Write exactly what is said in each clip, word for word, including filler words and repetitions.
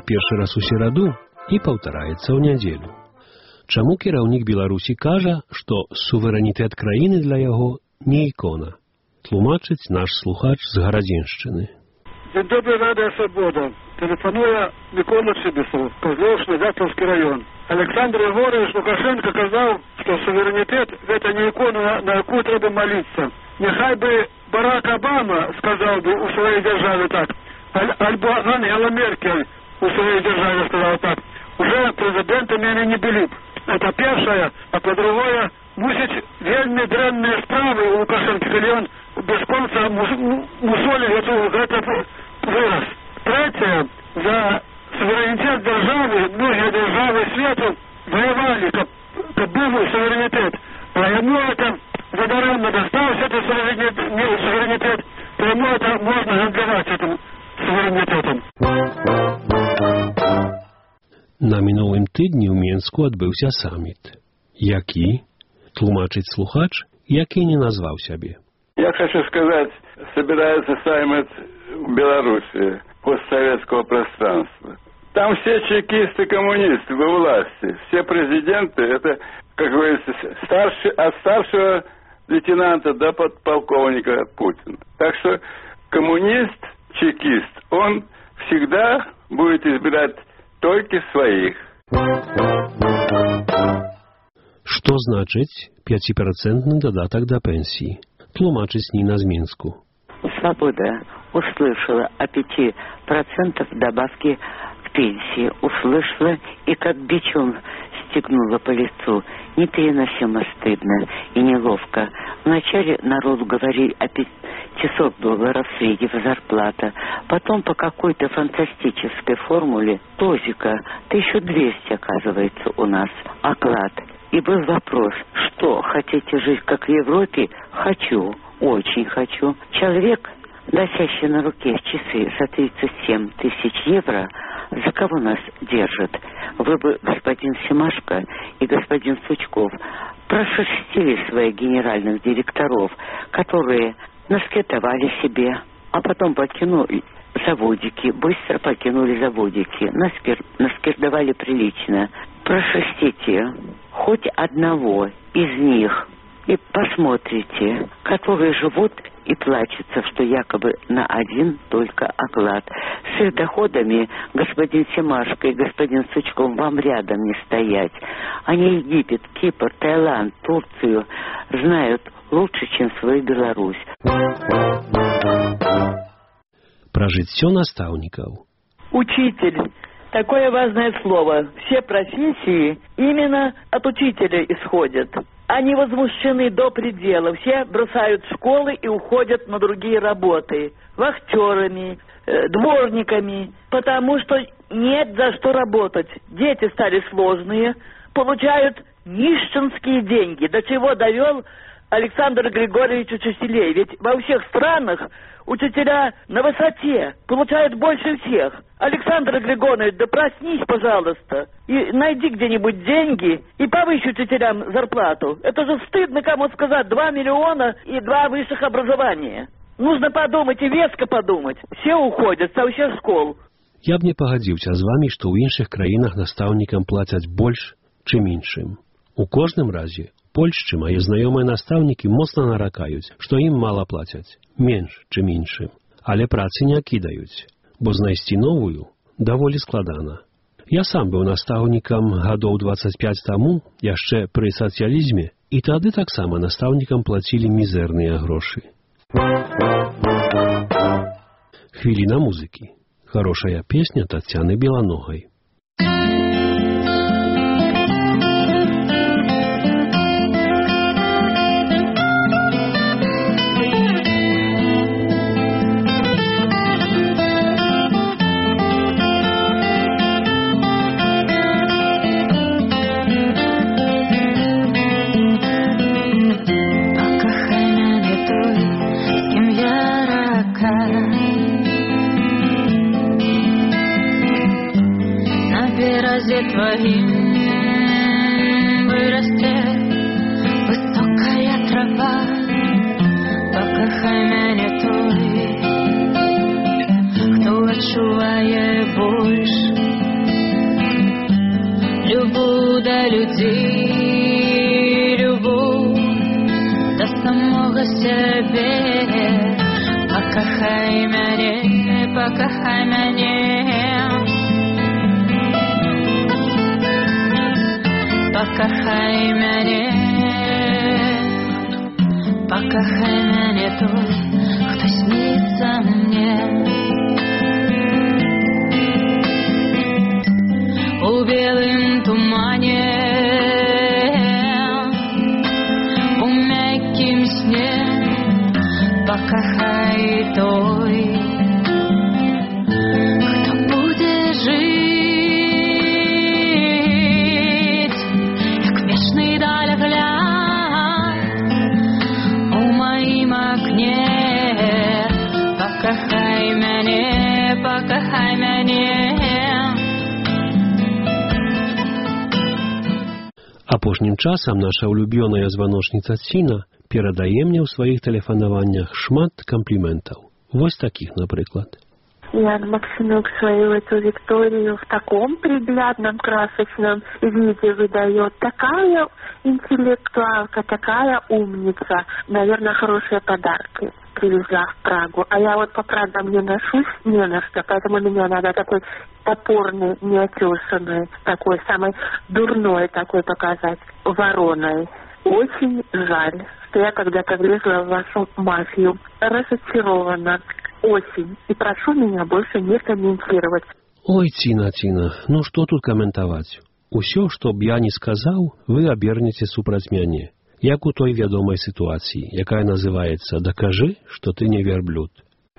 першы раз у сераду і паўтараецца ў нядзелю. Чаму кіраўнік Беларусі кажа, што суверэнітэт краіны для яго не ікона? Тлумачыць наш слухач з Гарадзеншчыны. Дзень добрый, Радио Свобода. Телефонуя Микола Чибисов, Козловский, Дятловский район. Александр Егорович Лукашенко сказал, что суверенитет – это не икона, на яку треба молиться. Нехай бы Барак Обама сказал бы у своей державы так, альбо Ангела Меркель у своей державы сказала так, уже президентами они не были. Это первое, а по-другое, мусить вельми дрэнные справы у Лукашенко, коли он без конца мусолит этот вырос. Третье, за суверенитет державы, многие державы света воевали, как, как был суверенитет. А ему это задаренно досталось, это суверенитет, не суверенитет, то ему это можно отдавать этим суверенитетом. На мінулым тыдні ў Менску адбыўся саміт. Які? Тлумачыць слухач, які не назваў сябе. Я хочу сказать, собирается саммит в Беларуси постсоветского пространства. Там все чекисты-коммунисты во власти, все президенты, это, как говорится, старший, от старшего лейтенанта до подполковника Путина. Так что коммунист, чекист, он всегда будет избирать только своих. Што значыць пяціпрацэнтны дадатак да пенсии? Тлумачыць Нина з Минску. Свобода услышала о пяти процентах добавки к пенсии. Услышала и как бичом стегнула по лицу. Непереносимо стыдно и неловко. Вначале народ говорил о пятисот долларов среднего зарплата. Потом по какой-то фантастической формуле тозика тысяча двести оказывается у нас оклад. И был вопрос, что, хотите жить как в Европе? Хочу, очень хочу. Человек, носящий на руке часы за тридцать семь тысяч евро, за кого нас держит? Вы бы, господин Семашко и господин Сучков, прошерстили своих генеральных директоров, которые наскетовали себе, а потом покинули заводики, быстро покинули заводики, наскер... наскирдовали прилично. Прошерстите хоть одного из них и посмотрите, которые живут и плачутся, что якобы на один только оклад. С их доходами, господин Семашко и господин Сучков, вам рядом не стоять. Они Египет, Кипр, Таиланд, Турцию знают лучше, чем свою Беларусь. Про жыццё настаўнікаў. Учитель. Такое важное слово. Все профессии именно от учителя исходят. Они возмущены до предела. Все бросают школы и уходят на другие работы. Вахтерами, э, дворниками. Потому что нет за что работать. Дети стали сложные, получают нищенские деньги. До чего довел Александр Григорьевич учителей. Ведь во всех странах учителя на высоте, получают больше всех. Александр Григорьевич, да проснись, пожалуйста, и найди где-нибудь деньги и повысь учителям зарплату. Это же стыдно кому сказать, два миллиона и два высших образования. Нужно подумать и веско подумать. Все уходят со всех школ. Я б не пагадзіўся з вами, што ў іншых краінах настаўнікам плацяць больш, чым іншым. У кожным разе, Польшчы мае знаёмыя настаўнікі моцна наракаюць, што ім мала плацяць, менш, чым іншым. Але працы не кідаюць, бо знайсці новую даволі складана. Я сам быў настаўнікам гадоў дваццаць пяць таму, яшчэ пры сацыялізме, і тады таксама настаўнікам плацілі мізэрныя грошы. Хвіліна музыкі. Хорошая песня Татьяны Белоногой. Твоим вырастет высокая трава, покахай мяне той, хто адчувае больш людей любовь до самого себе. Покахай меня, покахай меня, покахай меня, покахай меня той, кто снится мне. У белым тумане, у мягким сне, покахай той, кто будет жить, як вечный даль гляд у моим окне. Покахай меня, покахай меня. Апошнім часам наша улюбёная званочніца Ціна перадае мне ў сваіх тэлефанаваннях шмат кампліментаў. Вось такіх, напрыклад. Ян Максимюк свою эту Викторию в таком приглядном, красочном виде выдает. Такая интеллектуалка, такая умница. Наверное, хорошие подарки привезла в Прагу. А я вот по Прагам не ношусь не на что, поэтому меня надо такой топорный, неотесанный, такой самой дурной такой показать, вороной. Очень жаль, что я когда-то влезла в вашу мафию. Разочарована. Очень. И прошу меня больше не комментировать. Ой, Ціна, Ціна, ну што тут каментаваць? Усё, што б я не сказаў, вы абернеце супраць мяне. Як у той вядомай сітуацыі, якая называецца «Дакажы, што ты не верблюд».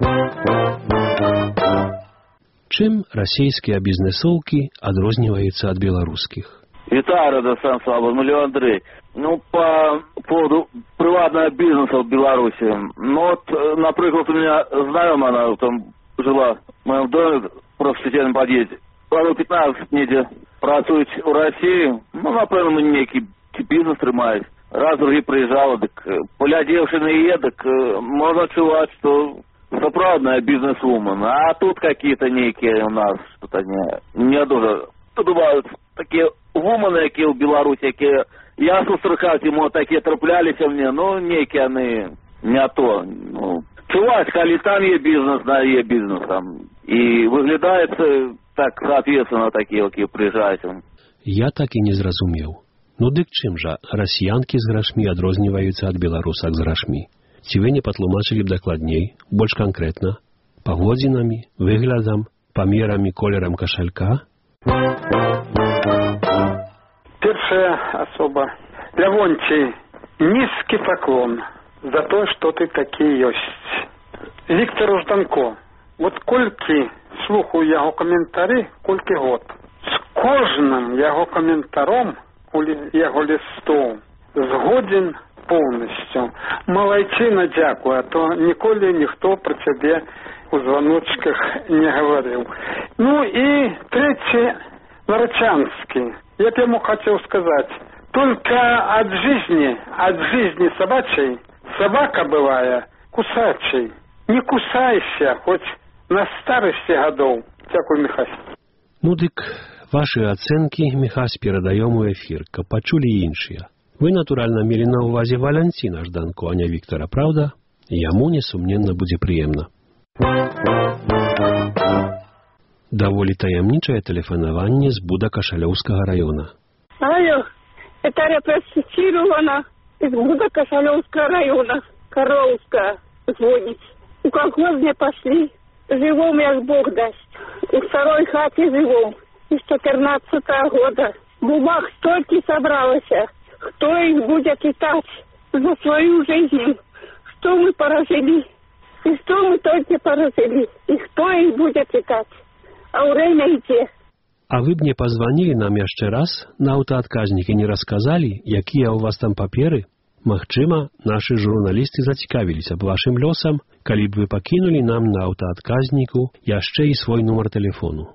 Чым расійскія бізнесоўкі адрозніваюцца ад беларускіх? Вітаю, Радосан Слава, ну, Андрей. Ну, по поводу приватного бизнеса в Беларуси. Ну, вот, например, у меня знакомая, она там жила в моем доме, просто в соседнем подъезде. Году пятнадцать недель працует в России. Ну, напевно, некий бизнес тримает. Раз другий приезжала, так полядевший на ее, так можно чувать, что соправдная бизнес-вумен. А тут какие-то некие у нас что-то не, не дуже. Тут бывают такие вумены, які в Беларуси, які я сустракав, ему такие траплялись мне, ну, некие они не то. Ну, чувать, коли там есть бизнес, да, есть бизнес там. И выглядает так, соответственно, такие, які приезжают. Я так и не зразумеў. Ну, дык чым жа расіянкі з грашмі адрозніваюцца ад беларусак з грашмі? Ці вы не патлумачылі б дакладней, больш канкрэтна? Паводзінамі, выглядам, памерамі, колерам кашалька? Первая особа. Лявонтий, низкий поклон за то, что ты таки есть. Виктору Жданко. Вот колькі слухаю яго каментары, колькі год. З кожным яго каментаром, яго лістом, згоден полностью. Малайчына, дякую, а то ніколі ніхто про цябе у звоночках не говорил. Ну и третий, Нарочанский. Я бы ему хотел сказать, только от жизни, от жизни собачьей, собака бывая кусачей. Не кусайся, хоть на старости годов. Дякую, Михась. Ну дык, ваши ацэнкі, Михась, перадаём у эфир, каб пачулі іншыя. Вы, натуральна, мелі на увазе Валянціна Жданко, а не Віктора, правда? Яму, несумненна, будзе прыемна. Даволі таямнічае тэлефанаванне з Буда Кашалёўскага района. Алло, это репрессирована из Буда Кашалёўского района, Коровская звонит. У колхозне пошли, живом, як Бог даст. И в второй хате живом, из четырнадцатого года. Бумаг столько собралось, кто их будет читать за свою жизнь, что мы поражили, и что мы только поражили, и кто их будет читать. А время идти. А вы б не позвонили нам яшчэ раз на аўтаадказнік і не расказалі, якія ў вас там паперы? Магчыма, нашы журналісты зацікавіліся б вашым лёсам, калі б вы пакінулі нам на аўтаадказніку яшчэ і свой нумар тэлефону.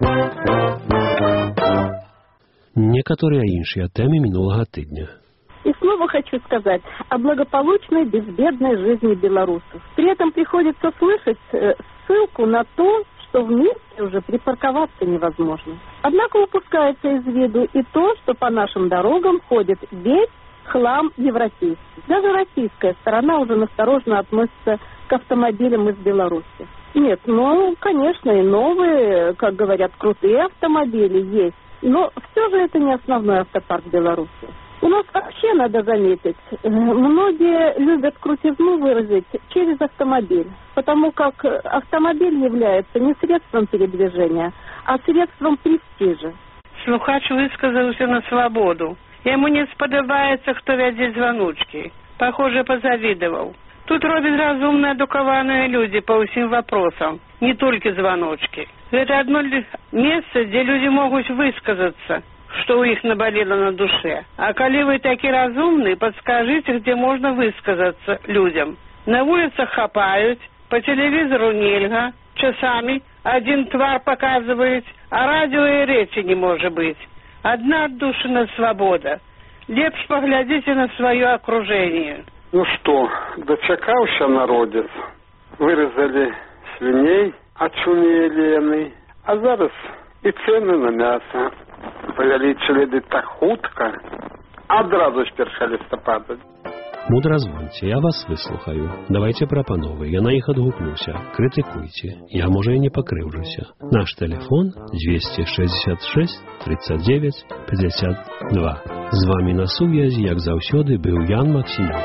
Некаторыя іншыя тэмы мінулага тыдня. И снова хочу сказать о благополучной, безбедной жизни белорусов. При этом приходится слышать ссылку на то, что вместе уже припарковаться невозможно. Однако упускается из виду и то, что по нашим дорогам ходит весь хлам европейский. Даже российская сторона уже настороженно относится к автомобилям из Беларуси. Нет, ну, конечно, и новые, как говорят, крутые автомобили есть, но все же это не основной автопарк Беларуси. У нас вообще, надо заметить, многие любят крутизну выразить через автомобиль, потому как автомобиль является не средством передвижения, а средством престижа. Слухач высказался на свободу. Ему не сподобається, хто вядзе звоночки. Похоже, позавидовал. Тут робят разумные, адукованные люди по всем вопросам, не только звоночки. Это одно место, где люди могут высказаться, что у них наболело на душе. А коли вы такие разумные, подскажите, где можно высказаться людям. На улицах хапают, по телевизору нельзя, часами один твар показывает, а радио и речи не может быть. Одна отдушина свобода. Лепш поглядите на свое окружение. Ну что, дочекався народец. Вырезали свиней, очумели яны. А зараз и цены на мясо павялічылі так хутка, адразу з першага лістапада. Мудразвоньте, я вас выслухаю. Давайте прапановы, я на іх адгукнуся. Крытыкуйте, я, можа, і не пакрыўжуся. Наш телефон двести шестьдесят шесть тридцать девять пятьдесят два. З вами на сувязі, як заўсёды, быў Ян Максимов.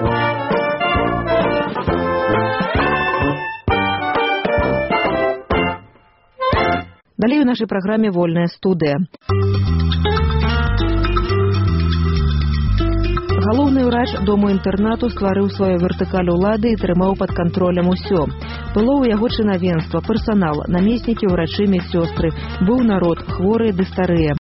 Далей у нашай праграме «Вольная студыя». Галоўны ўрач дому-інтэрнату стварыў сваю вертыкаль улады і трымаў пад кантролем усё. Было ў яго чынавенства, персанал, намеснікі, ўрачы, медсёстры. Быў народ, хворыя ды старыя.